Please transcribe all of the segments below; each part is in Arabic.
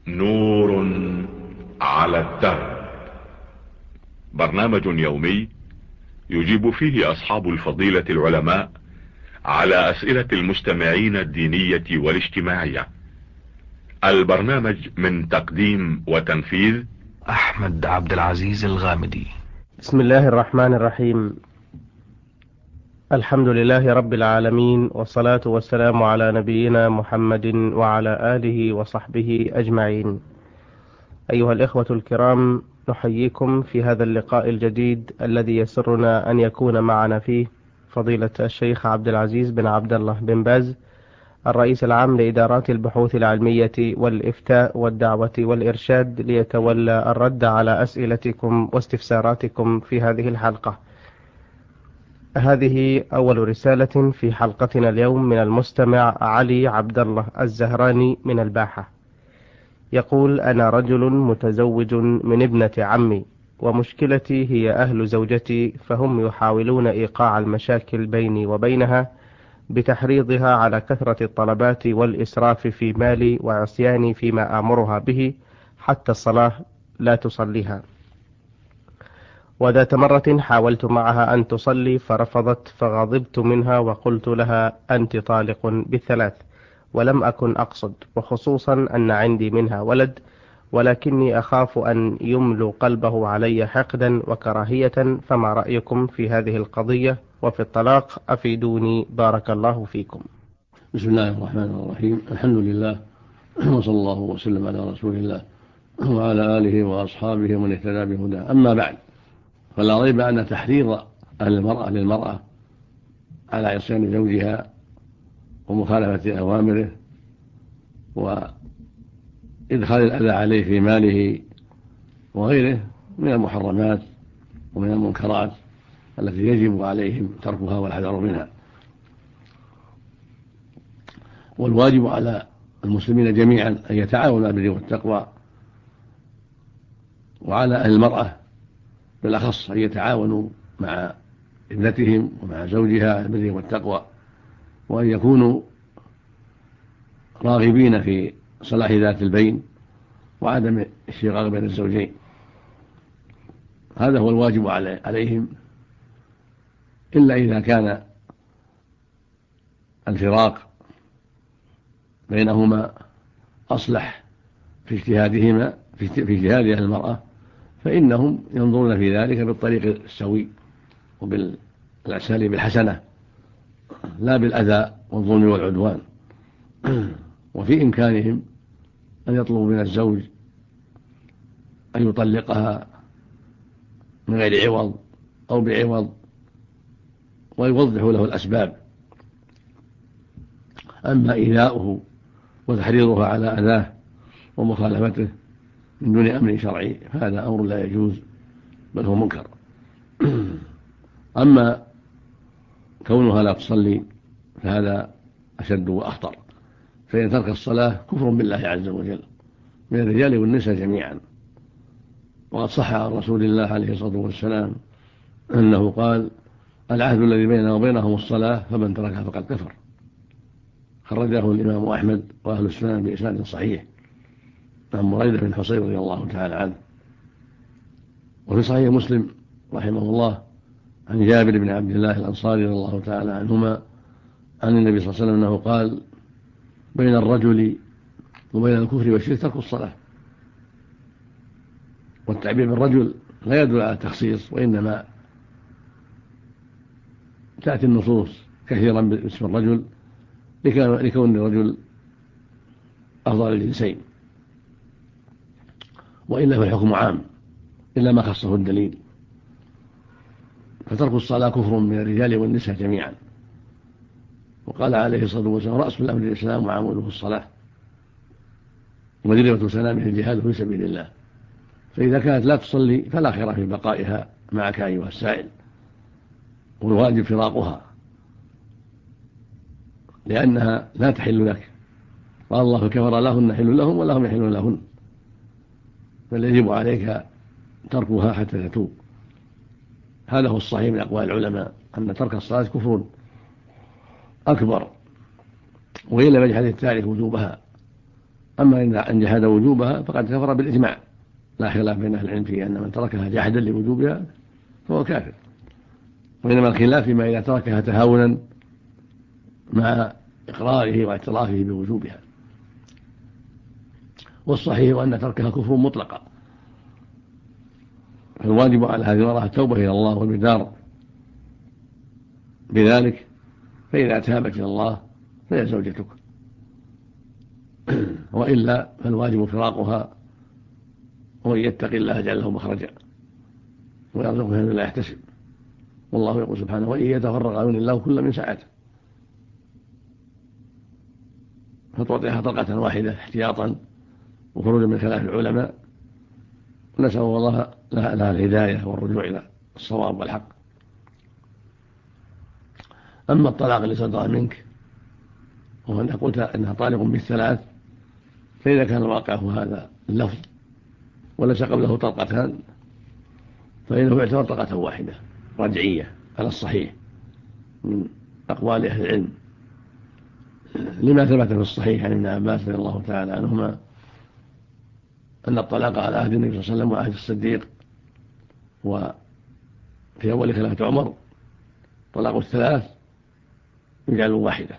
نور على الدرب. برنامج يومي يجيب فيه أصحاب الفضيلة العلماء على أسئلة المستمعين الدينية والاجتماعية. البرنامج من تقديم وتنفيذ أحمد عبد العزيز الغامدي. بسم الله الرحمن الرحيم. الحمد لله رب العالمين، والصلاة والسلام على نبينا محمد وعلى آله وصحبه أجمعين. أيها الإخوة الكرام، نحييكم في هذا اللقاء الجديد الذي يسرنا أن يكون معنا فيه فضيلة الشيخ عبد العزيز بن عبد الله بن باز، الرئيس العام لإدارات البحوث العلمية والإفتاء والدعوة والإرشاد، ليتولى الرد على أسئلتكم واستفساراتكم في هذه الحلقة. هذه أول رسالة في حلقتنا اليوم من المستمع علي عبد الله الزهراني من الباحة. يقول: أنا رجل متزوج من ابنة عمي، ومشكلتي هي أهل زوجتي، فهم يحاولون إيقاع المشاكل بيني وبينها بتحريضها على كثرة الطلبات والإسراف في مالي وعصياني فيما آمرها به، حتى الصلاة لا تصليها. وذات مرة حاولت معها أن تصلي فرفضت، فغضبت منها وقلت لها: أنت طالق بالثلاث. ولم أكن أقصد، وخصوصا أن عندي منها ولد، ولكني أخاف أن يملو قلبه علي حقدا وكراهية. فما رأيكم في هذه القضية وفي الطلاق؟ أفيدوني بارك الله فيكم. بسم الله الرحمن الرحيم. الحمد لله، وصلى الله وسلم على رسول الله وعلى آله وأصحابه ومن اهتدى بهداه. أما بعد، فلا ريب أن تحريض المرأة للمرأة على عصيان زوجها ومخالفة أوامره وإدخال الأذى عليه في ماله وغيره من المحرمات ومن المنكرات التي يجب عليهم تركها والحذر منها. والواجب على المسلمين جميعا أن يتعاونوا بالبر والتقوى، وعلى أهل المرأة بالأخص أن يتعاونوا مع ابنتهم ومع زوجها بالبر والتقوى، وأن يكونوا راغبين في صلاح ذات البين وعدم الشقاق بين الزوجين. هذا هو الواجب عليهم، إلا إذا كان الفراق بينهما أصلح في اجتهادهما في اجتهاد أهل المرأة، فإنهم ينظرون في ذلك بالطريق السوي وبالأساليب الحسنة، لا بالأذى والظلم والعدوان. وفي إمكانهم أن يطلبوا من الزوج أن يطلقها من غير عوض أو بعوض، ويوضحوا له الأسباب. أما إيذاؤه وتحريضها على أذاه ومخالفته من دون أمر شرعي فهذا أمر لا يجوز، بل هو منكر. أما كونها لا تصلي فهذا أشد وأخطر، فإن ترك الصلاة كفر بالله عز وجل من الرجال والنساء جميعا. وقد صح عن رسول الله عليه الصلاة والسلام أنه قال: العهد الذي بيننا وبينهم الصلاة، فمن تركها فقد كفر. خرجه الإمام أحمد وأهل السنن بإسناد صحيح عن بريدة بن حصير رضي الله تعالى عنه. وفي صحيح مسلم رحمه الله عن جابر بن عبد الله الأنصاري رضي الله تعالى عنهما عن النبي صلى الله عليه وسلم أنه قال: بين الرجل وبين الكفر والشرك ترك الصلاة. والتعبير بالرجل لا يدل على التخصيص، وإنما تأتي النصوص كثيرا باسم الرجل لكون الرجل أفضل الجنسين، وإلا فالحكم عام إلا ما خصه الدليل. فترك الصلاة كفر من الرجال والنساء جميعا. وقال عليه الصلاة والسلام: رأس الأمر الإسلام وعموده الصلاة، وذروة سنامه الجهاد في سبيل الله. فإذا كانت لا تصلي فلا خير في بقائها معك أيها السائل، والواجب فراقها لأنها لا تحل لك. قال الله: كفر لهن حل لهم ولهم يحلون لهن. بل يجب عليك تركها حتى تتوب. هذا هو الصحيح من أقوال العلماء، أن ترك الصلاة كفر أكبر، وإن لم يجحد التارك وجوبها، أما إن جحد وجوبها فقد كفر بالإجماع، لا خلاف بين أهل العلم في أن من تركها جحدا لوجوبها فهو كافر، وإنما الخلاف فيما إذا تركها تهاونا مع إقراره واعترافه بوجوبها. والصحيح أن تركها كفر مطلقا، فالواجب على هذه المرأة التوبة إلى الله والبدار بذلك، فإذا تابت إلى الله فهي زوجتك، وإلا فالواجب فراقها، ومن يتق الله يجعل له مخرجا ويرزقه من لا يحتسب. والله يقول سبحانه: وإن يتفرق يغني الله كل من سعته، فتعطيها طلقة واحدة احتياطا وخروجا من خلاف العلماء، ونسأل الله لها الهداية والرجوع إلى الصواب والحق. أما الطلاق اللي صدر منك وهو أنك قلت أنها طالق بالثلاث، فإذا كان الواقع هو هذا اللفظ وليس قبله طلقتان فإنه يعتبر طلقة واحدة رجعية على الصحيح من أقوال أهل العلم، لما ثبت في الصحيح عن ابن عباس رضي الله تعالى عنهما أن الطلاق على عهد النبي صلى الله عليه وسلم وعهد الصديق وفي أول خلافة عمر طلاق الثلاث يجعل واحدة.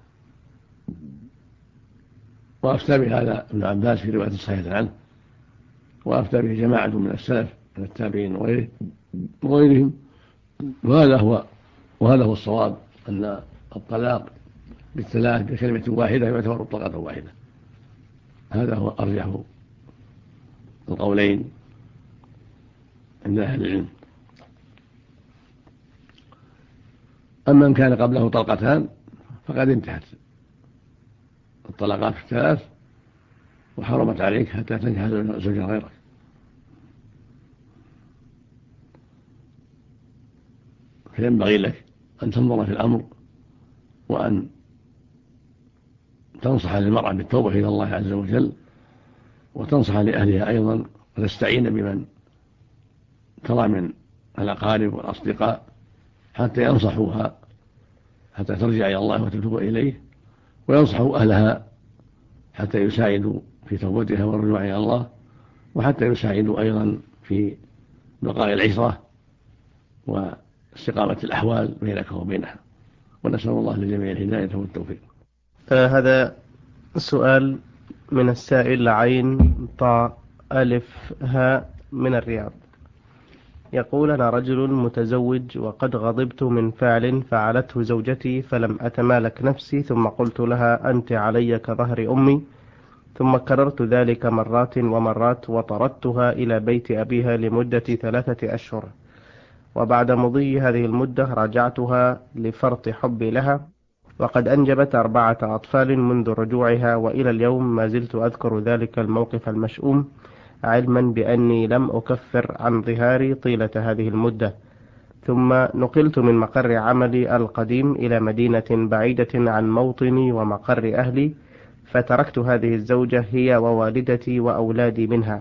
وأفتى بهذا ابن عباس في رواية صحيحة عنه، وأفتى به جماعة من السلف من التابعين وغيرهم، وهذا هو الصواب، أن الطلاق بالثلاث بكلمة واحدة يعتبر طلقة واحدة. هذا هو أرجح القولين عند أهل العلم. أما إن كان قبله طلقتان فقد انتهت الطلقات الثلاث وحرمت عليك حتى تنكح زوجا غيرك. فينبغي لك أن تنظر في الأمر وأن تنصح للمرأة بالتوبة إلى الله عز وجل، وتنصح لأهلها أيضا، وتستعين بمن ترى من الأقارب والأصدقاء حتى ينصحوها حتى ترجع إلى الله وتتوب إليه، وينصحوا أهلها حتى يساعدوا في توبتها والرجوع إلى الله، وحتى يساعدوا أيضا في بقاء العشرة واستقامة الأحوال بينك وبينها. ونسأل الله للجميع الهداية والتوفيق. هذا السؤال من السائل عين طاء ألف هاء من الرياض، يقول: أنا رجل متزوج وقد غضبت من فعل فعلته زوجتي فلم أتمالك نفسي، ثم قلت لها: أنت علي كظهر أمي، ثم كررت ذلك مرات ومرات وطردتها إلى بيت أبيها لمدة 3 أشهر، وبعد مضي هذه المدة راجعتها لفرط حبي لها، وقد أنجبت 4 أطفال منذ رجوعها، وإلى اليوم ما زلت أذكر ذلك الموقف المشؤوم، علما بأني لم أكفر عن ظهاري طيلة هذه المدة. ثم نقلت من مقر عملي القديم إلى مدينة بعيدة عن موطني ومقر أهلي، فتركت هذه الزوجة هي ووالدتي وأولادي منها،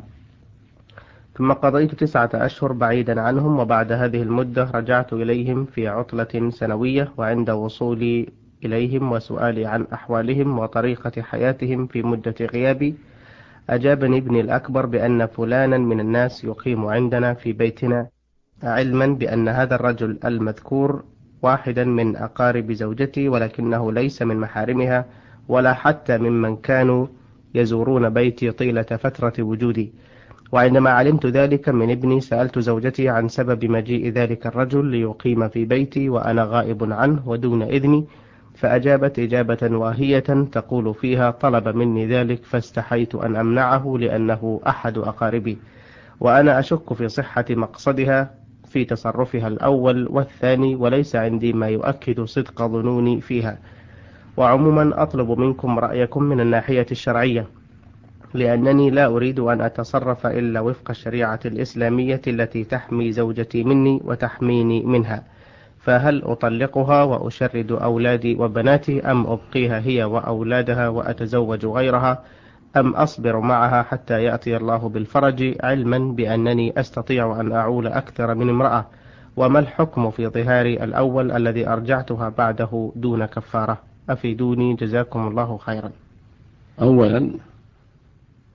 ثم قضيت 9 أشهر بعيدا عنهم، وبعد هذه المدة رجعت إليهم في عطلة سنوية، وعند وصولي إليهم وسؤالي عن أحوالهم وطريقة حياتهم في مدة غيابي، أجابني ابني الأكبر بأن فلانا من الناس يقيم عندنا في بيتنا، علما بأن هذا الرجل المذكور واحدا من أقارب زوجتي، ولكنه ليس من محارمها ولا حتى ممن كانوا يزورون بيتي طيلة فترة وجودي. وعندما علمت ذلك من ابني سألت زوجتي عن سبب مجيء ذلك الرجل ليقيم في بيتي وأنا غائب عنه ودون إذني، فأجابت إجابة واهية تقول فيها: طلب مني ذلك فاستحيت أن أمنعه لأنه أحد أقاربي، وأنا أشك في صحة مقصدها في تصرفها الأول والثاني، وليس عندي ما يؤكد صدق ظنوني فيها. وعموما أطلب منكم رأيكم من الناحية الشرعية، لأنني لا أريد أن أتصرف إلا وفق الشريعة الإسلامية التي تحمي زوجتي مني وتحميني منها، فهل أطلقها وأشرد أولادي وبناتي، أم أبقيها هي وأولادها وأتزوج غيرها، أم أصبر معها حتى يأتي الله بالفرج، علما بأنني أستطيع أن أعول أكثر من امرأة؟ وما الحكم في ظهاري الأول الذي أرجعتها بعده دون كفارة؟ أفيدوني جزاكم الله خيرا. أولا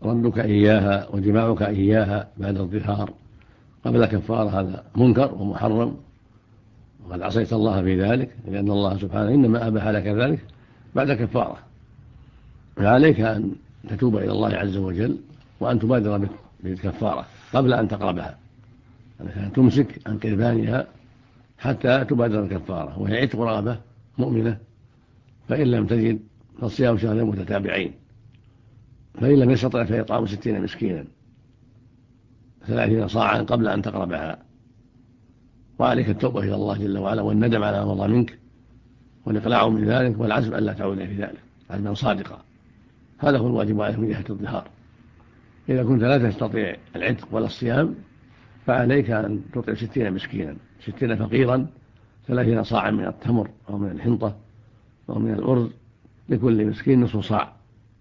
ردك إياها وجماعك إياها بعد الظهار قبل كفارة هذا منكر ومحرم، وقد عصيت الله في ذلك، لأن الله سبحانه إنما أباح لك ذلك بعد كفارة. فعليك أن تتوب إلى الله عز وجل وأن تبادر بالكفارة قبل أن تقربها، أن تمسك عن قربانها حتى تبادر الكفارة، وهي عتق رغبة مؤمنة. فإن لم تجد فصيام شهرين متتابعين، فإن لم يستطع فإطعام 60 مسكينا 30 صاعا قبل أن تقربها. وعليك التوبة إلى الله جل وعلا والندم على ما مضى منك والإقلاع من ذلك والعزم ألا تعود في ذلك عزما صادقا. هذا هو الواجب عليك من جهة الظهار. إذا كنت لا تستطيع العتق ولا الصيام فعليك أن تطعم 60 مسكينا 60 فقيرا 30 صاعا من التمر أو من الحنطة أو من الأرز، لكل مسكين نصف صاع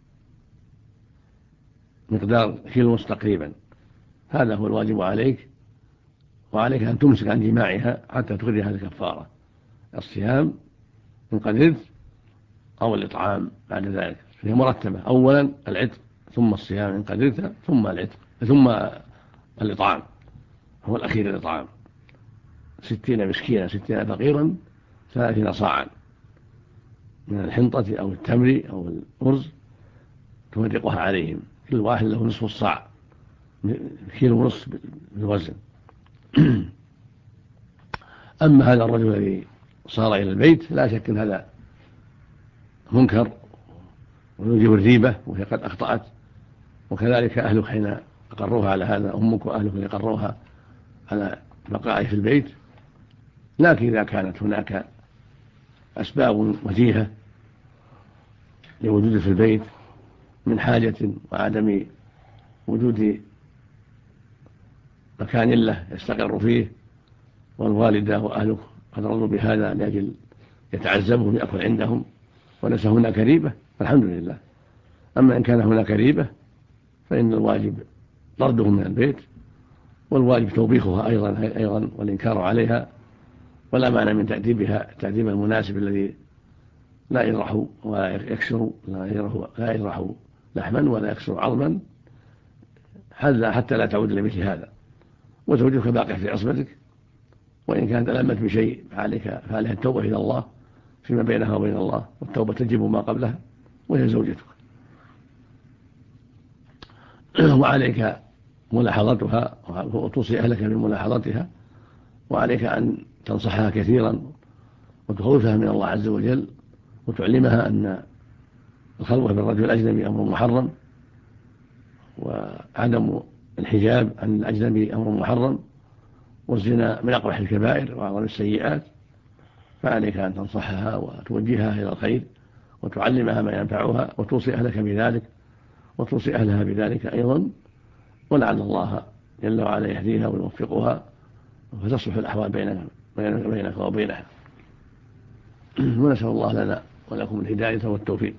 مقدار كيلو تقريبا. هذا هو الواجب عليك. وعليك أن تمسك عن جماعها حتى تخرج هذه الكفارة، الصيام إن قدرت أو الإطعام بعد ذلك، هي مرتبة: أولا العتق ثم الصيام إن قدرت ثم العتق ثم الإطعام، هو الأخير الإطعام 60 مسكينا 60 فقيرا 30 صاعا من الحنطة أو التمر أو الأرز تفرقها عليهم، كل واحد له نصف الصاع، كيلو ونصف بالوزن. أما هذا الرجل الذي صار إلى البيت لا شك أن هذا منكر ويوجب الريبة، وهي قد أخطأت، وكذلك أهلك حين أقروها على هذا، أمك وأهلك يقروها على بقائه في البيت. لكن إذا كانت هناك أسباب وجيهة لوجود في البيت من حاجة وعدم وجود مكان له يستقر فيه، والوالدة وأهلك قد رضوا بهذا لأجل يتعذبهم يأكل عندهم وليس هناك ريبة فالحمد لله. أما إن كان هناك ريبة فإن الواجب طردهم من البيت، والواجب توبيخها أيضا والإنكار عليها، ولا معنى من تأديبها التأديب المناسب الذي لا يجرح ولا يكسر، لا يجرح لحما ولا يكسر عظما، حتى لا تعود لمثل هذا. وزوجك باقي في عصمتك، وإن كانت ألمت بشيء فعليها التوبة إلى الله فيما بينها وبين الله، والتوبة تجب ما قبلها، وهي زوجتك. وعليك ملاحظتها وتوصي أهلك بملاحظتها، وعليك أن تنصحها كثيرا وتخوفها من الله عز وجل، وتعلمها أن الخلوة بالرجل الأجنبي أمر محرم، وعدم الحجاب عن الأجنبي أمر محرم، والزنا من أقبح الكبائر وأعظم السيئات. فعليك أن تنصحها وتوجهها إلى الخير وتعلمها ما ينفعها، وتوصي أهلك بذلك وتوصي أهلها بذلك أيضا، ولعل الله جل وعلا يهديها ويوفقها فتصلح الأحوال بينك وبينها. ونسأل الله لنا ولكم الهداية والتوفيق.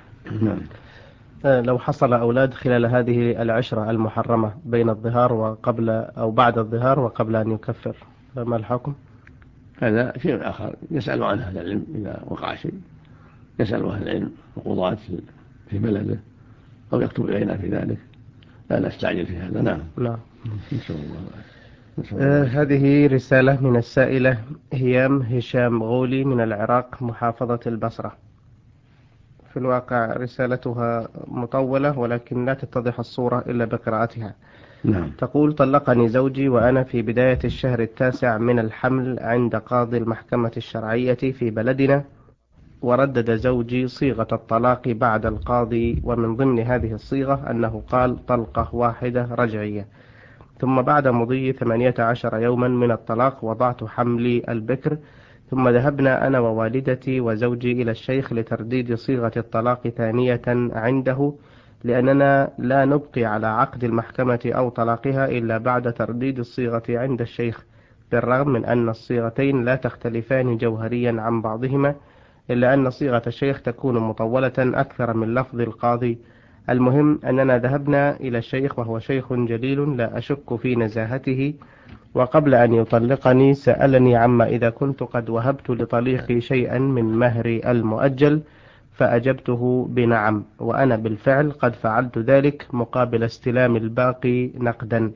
لو حصل أولاد خلال هذه العشرة المحرمة بين الظهار وقبل أو بعد الظهار وقبل أن يكفر، فما الحكم؟ هذا شيء آخر يسأل عنه أهل العلم، إذا وقع شيء يسأل أهل العلم وقضاة في بلده أو يكتب إلينا في ذلك، لا نستعجل في هذا. نعم. إن شاء الله. هذه رسالة من السائلة هيام هشام غولي من العراق محافظة البصرة. في الواقع رسالتها مطولة ولكن لا تتضح الصورة إلا بقراءتها. نعم. تقول: طلقني زوجي وأنا في بداية الشهر 9 من الحمل عند قاضي المحكمة الشرعية في بلدنا، وردد زوجي صيغة الطلاق بعد القاضي، ومن ضمن هذه الصيغة أنه قال طلقة واحدة رجعية. ثم بعد مضي 18 يوما من الطلاق وضعت حملي البكر، ثم ذهبنا أنا ووالدتي وزوجي إلى الشيخ لترديد صيغة الطلاق ثانية عنده، لأننا لا نبقي على عقد المحكمة أو طلاقها إلا بعد ترديد الصيغة عند الشيخ، بالرغم من أن الصيغتين لا تختلفان جوهريا عن بعضهما، إلا أن صيغة الشيخ تكون مطولة أكثر من لفظ القاضي. المهم أننا ذهبنا إلى الشيخ وهو شيخ جليل لا أشك في نزاهته، وقبل أن يطلقني سألني عما إذا كنت قد وهبت لطليقي شيئا من مهري المؤجل، فأجبته بنعم، وأنا بالفعل قد فعلت ذلك مقابل استلام الباقي نقدا.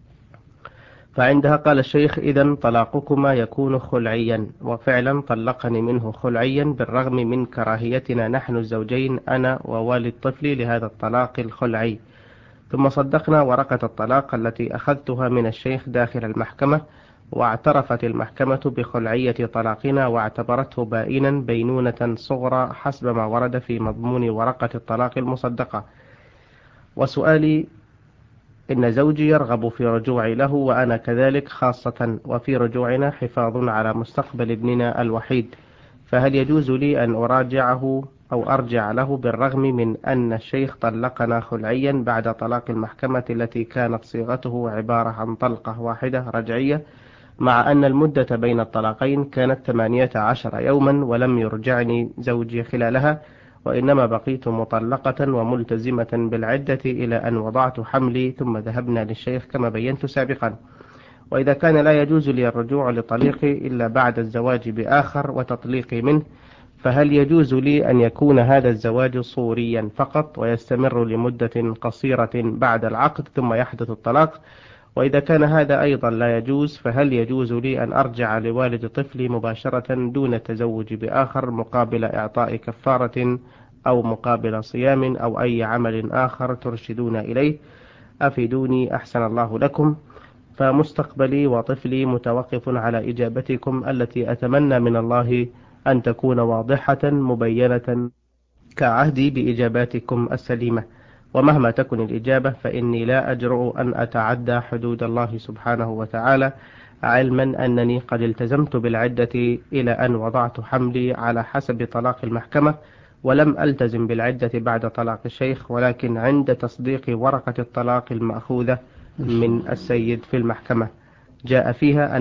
فعندها قال الشيخ: إذن طلاقكما يكون خلعيا. وفعلا طلقني منه خلعيا بالرغم من كراهيتنا نحن الزوجين أنا ووالد طفلي لهذا الطلاق الخلعي. ثم صدقنا ورقة الطلاق التي أخذتها من الشيخ داخل المحكمة، واعترفت المحكمة بخلعية طلاقنا واعتبرته بائنا بينونة صغرى حسب ما ورد في مضمون ورقة الطلاق المصدقة. وسؤالي: إن زوجي يرغب في رجوعي له وأنا كذلك، خاصة وفي رجوعنا حفاظ على مستقبل ابننا الوحيد، فهل يجوز لي أن أراجعه أو أرجع له بالرغم من أن الشيخ طلقنا خلعيا بعد طلاق المحكمة التي كانت صيغته عبارة عن طلقة واحدة رجعية، مع أن المدة بين الطلاقين كانت 18 يوما ولم يرجعني زوجي خلالها، وإنما بقيت مطلقة وملتزمة بالعدة إلى أن وضعت حملي ثم ذهبنا للشيخ كما بينت سابقا؟ وإذا كان لا يجوز لي الرجوع لطليقي إلا بعد الزواج بآخر وتطليقي منه، فهل يجوز لي أن يكون هذا الزواج صوريا فقط ويستمر لمدة قصيرة بعد العقد ثم يحدث الطلاق؟ وإذا كان هذا أيضا لا يجوز، فهل يجوز لي أن أرجع لوالد طفلي مباشرة دون التزوج بآخر مقابل إعطاء كفارة أو مقابل صيام أو أي عمل آخر ترشدون إليه؟ أفيدوني أحسن الله لكم، فمستقبلي وطفلي متوقف على إجابتكم التي أتمنى من الله أن تكون واضحة مبينة كعهدي بإجاباتكم السليمة. ومهما تكن الإجابة فإني لا أجرؤ أن أتعدى حدود الله سبحانه وتعالى، علما أنني قد التزمت بالعدة إلى أن وضعت حملي على حسب طلاق المحكمة، ولم ألتزم بالعدة بعد طلاق الشيخ، ولكن عند تصديق ورقة الطلاق المأخوذة من السيد في المحكمة جاء فيها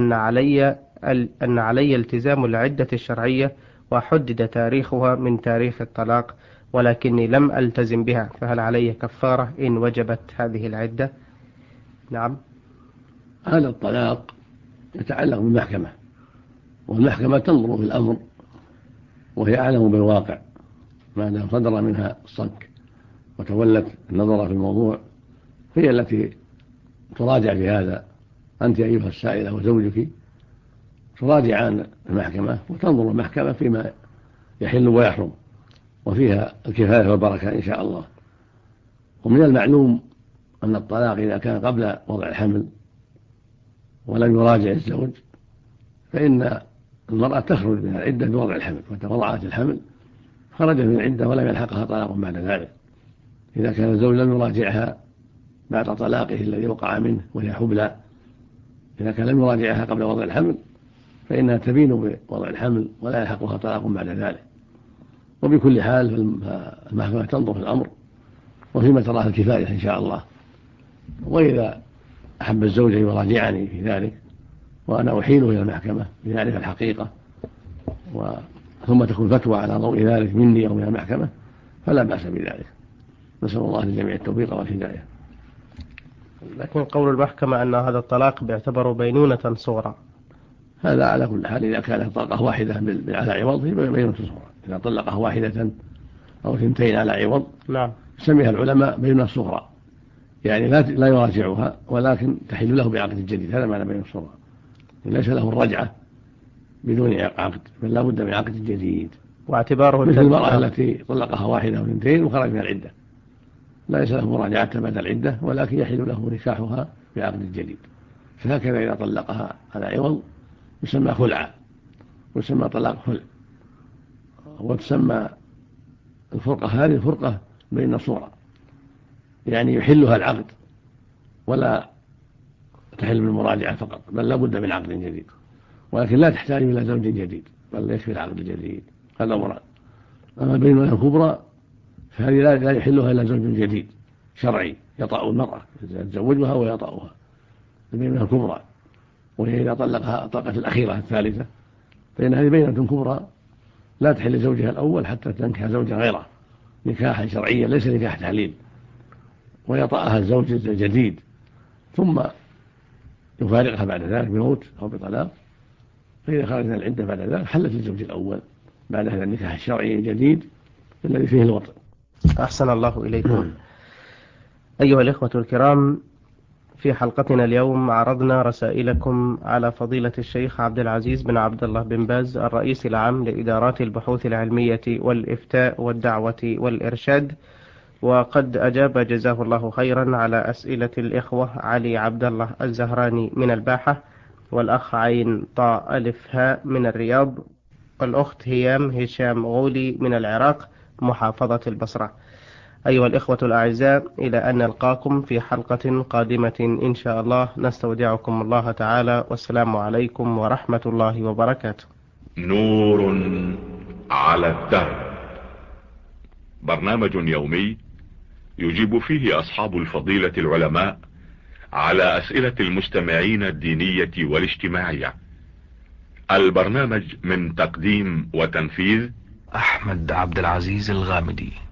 أن علي التزام العدة الشرعية، وحدد تاريخها من تاريخ الطلاق، ولكني لم ألتزم بها، فهل علي كفارة إن وجبت هذه العدة؟ نعم. هذا الطلاق يتعلق بالمحكمة، والمحكمة تنظر في الأمر وهي أعلم بالواقع، ما دام صدر منها الصك وتولت النظر في الموضوع، هي التي تراجع في هذا. أنت أيها السائلة وزوجك تراجعان المحكمة، وتنظر المحكمة فيما يحل ويحرم، وفيها الكفاية والبركة إن شاء الله. ومن المعلوم أن الطلاق إذا كان قبل وضع الحمل ولم يراجع الزوج، فإن المرأة تخرج من العدة بوضع الحمل، متى وضعت الحمل خرجت من العدة ولم يلحقها طلاق بعد ذلك. إذا كان الزوج لم يراجعها بعد طلاقه الذي وقع منه وهي حبلى، إذا كان لم يراجعها قبل وضع الحمل فإنها تبين بوضع الحمل ولا يلحقها طلاق بعد ذلك. وبكل حال المحكمة تنظر في الأمر وفيما تراه الكفاية إن شاء الله. وإذا أحب الزوج أن يراجعني في ذلك وأنا أحيله إلى المحكمة ليعرف الحقيقة ثم تكون فتوى على ضوء ذلك مني أو من المحكمة فلا بأس بذلك. نسأل الله للجميع التوفيق والهداية. لكن قول المحكمة أن هذا الطلاق بيعتبر بينونة صغرى، هذا على كل حال إذا كانت طلقة واحدة على عوض هي بينونة صغرى. إذا طلقها واحدة أو ثنتين على عوض نعم سميها العلماء بينونة صغرى، يعني لا يراجعها ولكن تحل له بعقد جديد. هذا معنى بينونة صغرى، ليس له الرجعة بدون عقد، بل لا بد من عقد جديد. واعتباره مثل المرأة التي طلقها واحدة أو ثنتين وخرج من العدة، ليس له مراجعة بعد العدة ولكن يحل له نكاحها بعقد جديد. فهكذا إذا طلقها على عوض يسمى خلعا، ويسمى طلاق خلع، وتسمى الفرقة هذه فرقة بين صورة، يعني يحلها العقد ولا تحل بالمراجعة فقط، بل لا بد من عقد جديد، ولكن لا تحتاج إلى زوج جديد بل يكفي العقد الجديد. هذا مراد. أما البينونة الكبرى فهذه لا يحلها إلا زوج جديد شرعي يطأ المرأة، يتزوجها ويطأها. البينونة الكبرى، وهي إذا طلقها الطلقة الأخيرة الثالثة فإن هذه بينونة كبرى لا تحل لزوجها الأول حتى تنكح زوجا غيره نكاحا شرعيا ليس نكاح تحليل، ويطأها الزوج الجديد ثم يفارقها بعد ذلك بموت أو بطلاق. فإذا خرجنا العدة بعد ذلك حلت الزوج الأول بعد هذا النكاح الشرعي الجديد، الذي فيه الوطن. أحسن الله إليكم. أيها الإخوة الكرام، في حلقتنا اليوم عرضنا رسائلكم على فضيلة الشيخ عبد العزيز بن عبد الله بن باز الرئيس العام لإدارات البحوث العلمية والإفتاء والدعوة والإرشاد، وقد أجاب جزاه الله خيرا على أسئلة الإخوة علي عبد الله الزهراني من الباحة، والأخ عين طاء ألف هاء من الرياض، والأخت هيام هشام غولي من العراق محافظة البصرة. أيها الإخوة الأعزاء، إلى أن نلقاكم في حلقة قادمة إن شاء الله، نستودعكم الله تعالى، والسلام عليكم ورحمة الله وبركاته. نور على الدرب، برنامج يومي يجيب فيه أصحاب الفضيلة العلماء على أسئلة المستمعين الدينية والاجتماعية. البرنامج من تقديم وتنفيذ أحمد عبد العزيز الغامدي.